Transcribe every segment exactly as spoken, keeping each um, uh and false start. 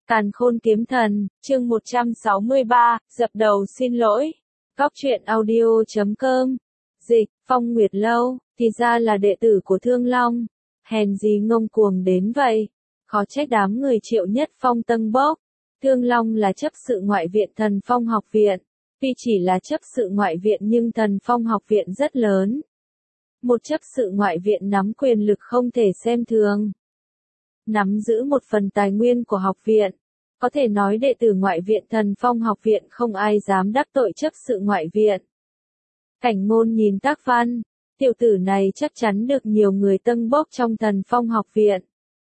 Càn Khôn Kiếm Thần, chương một trăm sáu mươi ba, dập đầu xin lỗi. Góc truyện audio chấm com. Dịch, Phong Nguyệt Lâu, thì ra là đệ tử của Thương Long. Hèn gì ngông cuồng đến vậy. Khó trách đám người Triệu Nhất Phong tâng bốc. Thương Long là chấp sự ngoại viện Thần Phong học viện. Tuy chỉ là chấp sự ngoại viện nhưng Thần Phong học viện rất lớn. Một chấp sự ngoại viện nắm quyền lực không thể xem thường. Nắm giữ một phần tài nguyên của học viện. Có thể nói đệ tử ngoại viện Thần Phong học viện không ai dám đắc tội chấp sự ngoại viện. Cảnh Ngôn nhìn Tác Văn, tiểu tử này chắc chắn được nhiều người tâng bốc trong Thần Phong học viện.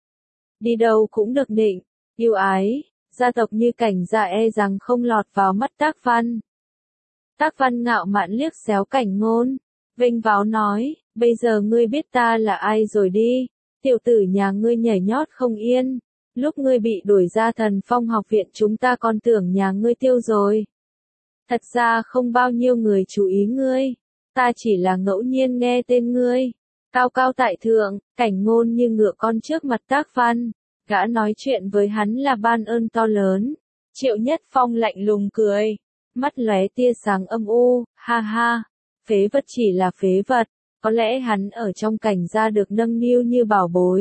Đi đâu cũng được nịnh, yêu ái, gia tộc như Cảnh gia e rằng không lọt vào mắt Tác Văn. Tác Văn ngạo mạn liếc xéo Cảnh Ngôn, vênh váo nói, bây giờ ngươi biết ta là ai rồi đi, tiểu tử nhà ngươi nhảy nhót không yên. Lúc ngươi bị đuổi ra Thần Phong học viện chúng ta còn tưởng nhà ngươi tiêu rồi. Thật ra không bao nhiêu người chú ý ngươi. Ta chỉ là ngẫu nhiên nghe tên ngươi. Cao cao tại thượng, Cảnh Ngôn như ngựa con trước mặt Tác Văn. Gã nói chuyện với hắn là ban ơn to lớn. Triệu Nhất Phong lạnh lùng cười. Mắt lóe tia sáng âm u, ha ha. Phế vật chỉ là phế vật. Có lẽ hắn ở trong Cảnh gia được nâng niu như bảo bối.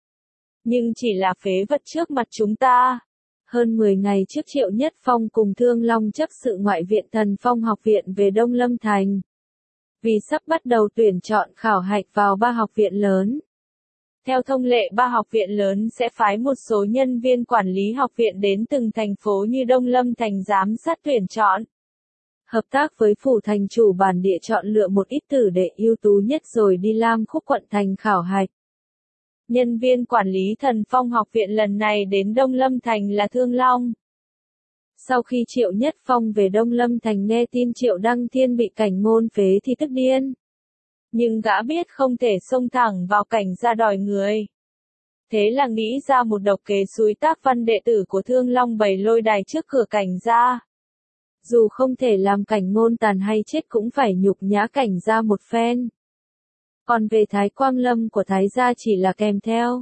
Nhưng chỉ là phế vật trước mặt chúng ta. Hơn mười ngày trước Triệu Nhất Phong cùng Thương Long chấp sự ngoại viện Thần Phong học viện về Đông Lâm Thành. Vì sắp bắt đầu tuyển chọn khảo hạch vào ba học viện lớn. Theo thông lệ ba học viện lớn sẽ phái một số nhân viên quản lý học viện đến từng thành phố như Đông Lâm Thành giám sát tuyển chọn. Hợp tác với phủ thành chủ bản địa chọn lựa một ít tử đệ ưu tú nhất rồi đi Lam Khúc quận thành khảo hạch. Nhân viên quản lý Thần Phong học viện lần này đến Đông Lâm Thành là Thương Long. Sau khi Triệu Nhất Phong về Đông Lâm Thành nghe tin Triệu Đăng Thiên bị Cảnh Ngôn phế thì tức điên. Nhưng gã biết không thể xông thẳng vào Cảnh gia đòi người. Thế là nghĩ ra một độc kế xúi Tác Văn đệ tử của Thương Long bày lôi đài trước cửa Cảnh gia. Dù không thể làm Cảnh Ngôn tàn hay chết cũng phải nhục nhã Cảnh gia một phen. Còn về Thái Quang Lâm của Thái gia chỉ là kèm theo.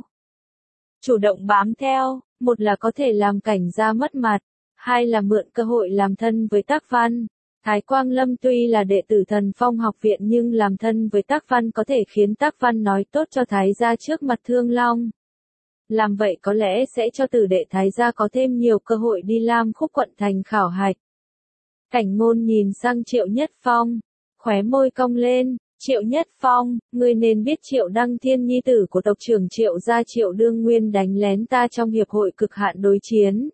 Chủ động bám theo, một là có thể làm Cảnh gia mất mặt, hai là mượn cơ hội làm thân với Tác Văn. Thái Quang Lâm tuy là đệ tử Thần Phong học viện nhưng làm thân với Tác Văn có thể khiến Tác Văn nói tốt cho Thái gia trước mặt Thương Long. Làm vậy có lẽ sẽ cho tử đệ Thái gia có thêm nhiều cơ hội đi Lam Khúc quận thành khảo hạch. Cảnh Ngôn nhìn sang Triệu Nhất Phong, khóe môi cong lên. Triệu Nhất Phong, ngươi nên biết Triệu Đăng Thiên nhi tử của tộc trưởng Triệu gia Triệu Đương Nguyên đánh lén ta trong hiệp hội cực hạn đối chiến.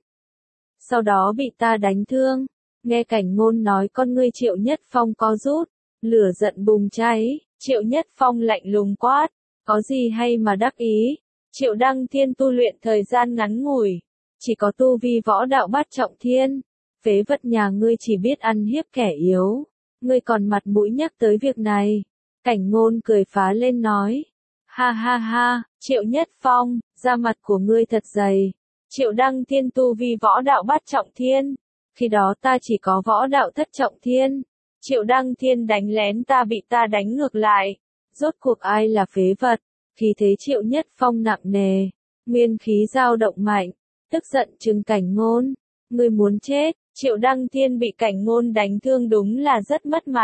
Sau đó bị ta đánh thương. Nghe Cảnh Ngôn nói con ngươi Triệu Nhất Phong có rút, lửa giận bùng cháy, Triệu Nhất Phong lạnh lùng quát, có gì hay mà đắc ý. Triệu Đăng Thiên tu luyện thời gian ngắn ngủi, chỉ có tu vi võ đạo bát trọng thiên. Phế vật nhà ngươi chỉ biết ăn hiếp kẻ yếu, ngươi còn mặt mũi nhắc tới việc này. Cảnh Ngôn cười phá lên nói, ha ha ha, Triệu Nhất Phong, da mặt của ngươi thật dày. Triệu Đăng Thiên tu vi võ đạo bát trọng thiên, khi đó ta chỉ có võ đạo thất trọng thiên. Triệu Đăng Thiên đánh lén ta bị ta đánh ngược lại. Rốt cuộc ai là phế vật? Khí thế Triệu Nhất Phong nặng nề, nguyên khí dao động mạnh, tức giận trừng Cảnh Ngôn, ngươi muốn chết. Triệu Đăng Thiên bị Cảnh Ngôn đánh thương đúng là rất mất mặt.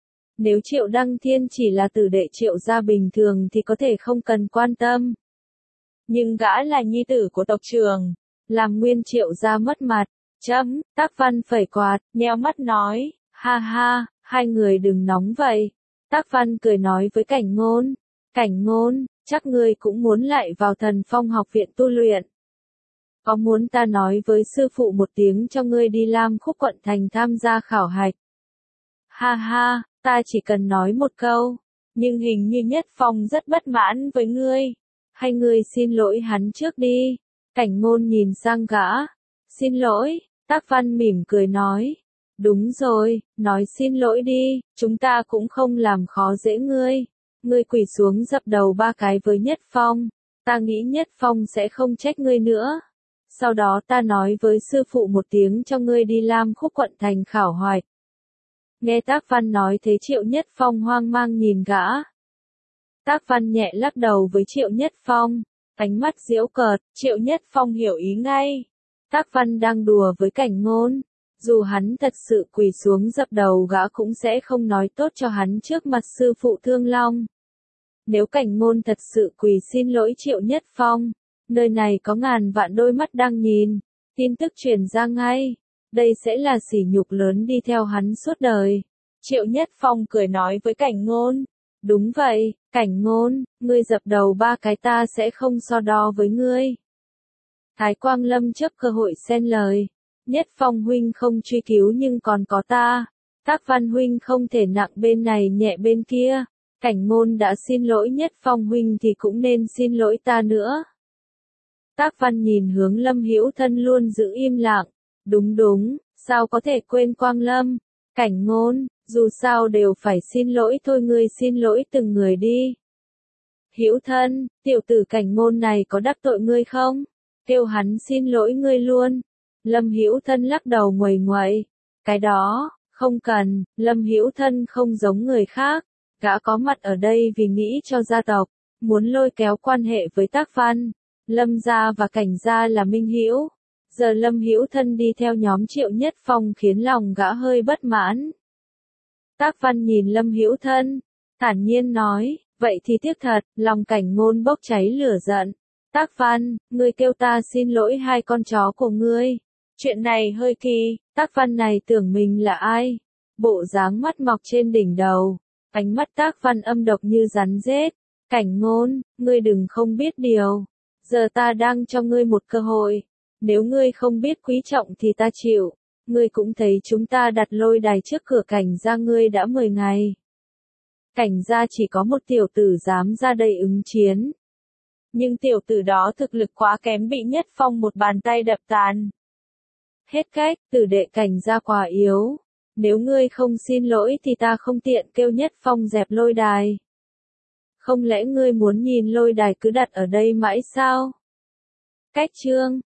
Nếu Triệu Đăng Thiên chỉ là tử đệ Triệu gia bình thường thì có thể không cần quan tâm. Nhưng gã là nhi tử của tộc trưởng, làm nguyên Triệu gia mất mặt. Chấm, Tác Văn phẩy quạt, nheo mắt nói, ha ha, hai người đừng nóng vậy. Tác Văn cười nói với Cảnh Ngôn, Cảnh Ngôn, chắc ngươi cũng muốn lại vào Thần Phong học viện tu luyện. Có muốn ta nói với sư phụ một tiếng cho ngươi đi Lam Khúc quận thành tham gia khảo hạch? Ha ha, ta chỉ cần nói một câu, nhưng hình như Nhất Phong rất bất mãn với ngươi. Hay ngươi xin lỗi hắn trước đi. Cảnh Ngôn nhìn sang gã. Xin lỗi, Tác Văn mỉm cười nói. Đúng rồi, nói xin lỗi đi, chúng ta cũng không làm khó dễ ngươi. Ngươi quỳ xuống dập đầu ba cái với Nhất Phong. Ta nghĩ Nhất Phong sẽ không trách ngươi nữa. Sau đó ta nói với sư phụ một tiếng cho ngươi đi Lam Khúc quận thành khảo hạch. Nghe Tác Văn nói thế Triệu Nhất Phong hoang mang nhìn gã. Tác Văn nhẹ lắc đầu với Triệu Nhất Phong, ánh mắt giễu cợt, Triệu Nhất Phong hiểu ý ngay. Tác Văn đang đùa với Cảnh Ngôn. Dù hắn thật sự quỳ xuống dập đầu gã cũng sẽ không nói tốt cho hắn trước mặt sư phụ Thương Long. Nếu Cảnh Ngôn thật sự quỳ xin lỗi Triệu Nhất Phong, nơi này có ngàn vạn đôi mắt đang nhìn, tin tức truyền ra ngay. Đây sẽ là sỉ nhục lớn đi theo hắn suốt đời. Triệu Nhất Phong cười nói với Cảnh Ngôn. Đúng vậy, Cảnh Ngôn, ngươi dập đầu ba cái ta sẽ không so đo với ngươi. Thái Quang Lâm chấp cơ hội xen lời. Nhất Phong huynh không truy cứu nhưng còn có ta. Tác Văn huynh không thể nặng bên này nhẹ bên kia. Cảnh Ngôn đã xin lỗi Nhất Phong huynh thì cũng nên xin lỗi ta nữa. Tác Văn nhìn hướng Lâm Hữu Thân luôn giữ im lặng. Đúng đúng, sao có thể quên Quang Lâm. Cảnh Ngôn, dù sao đều phải xin lỗi thôi, ngươi xin lỗi từng người đi. Hữu Thân, tiểu tử Cảnh Ngôn này có đắc tội ngươi không? Kêu hắn xin lỗi ngươi luôn. Lâm Hữu Thân lắc đầu nguầy nguậy. Cái đó, không cần, Lâm Hữu Thân không giống người khác. Gã có mặt ở đây vì nghĩ cho gia tộc, muốn lôi kéo quan hệ với Tác Văn. Lâm gia và Cảnh gia là minh hữu. Giờ Lâm Hữu Thân đi theo nhóm Triệu Nhất Phong khiến lòng gã hơi bất mãn. Tác Văn nhìn Lâm Hữu Thân, thản nhiên nói, vậy thì tiếc thật, lòng Cảnh Ngôn bốc cháy lửa giận. Tác Văn, ngươi kêu ta xin lỗi hai con chó của ngươi. Chuyện này hơi kỳ, Tác Văn này tưởng mình là ai? Bộ dáng mắt mọc trên đỉnh đầu, ánh mắt Tác Văn âm độc như rắn rết. Cảnh Ngôn, ngươi đừng không biết điều. Giờ ta đang cho ngươi một cơ hội. Nếu ngươi không biết quý trọng thì ta chịu. Ngươi cũng thấy chúng ta đặt lôi đài trước cửa Cảnh gia ngươi đã mười ngày. Cảnh gia chỉ có một tiểu tử dám ra đây ứng chiến. Nhưng tiểu tử đó thực lực quá kém, bị Nhất Phong một bàn tay đập tàn. Hết cách, tử đệ Cảnh gia quá yếu. Nếu ngươi không xin lỗi thì ta không tiện kêu Nhất Phong dẹp lôi đài. Không lẽ ngươi muốn nhìn lôi đài cứ đặt ở đây mãi sao? Cách chương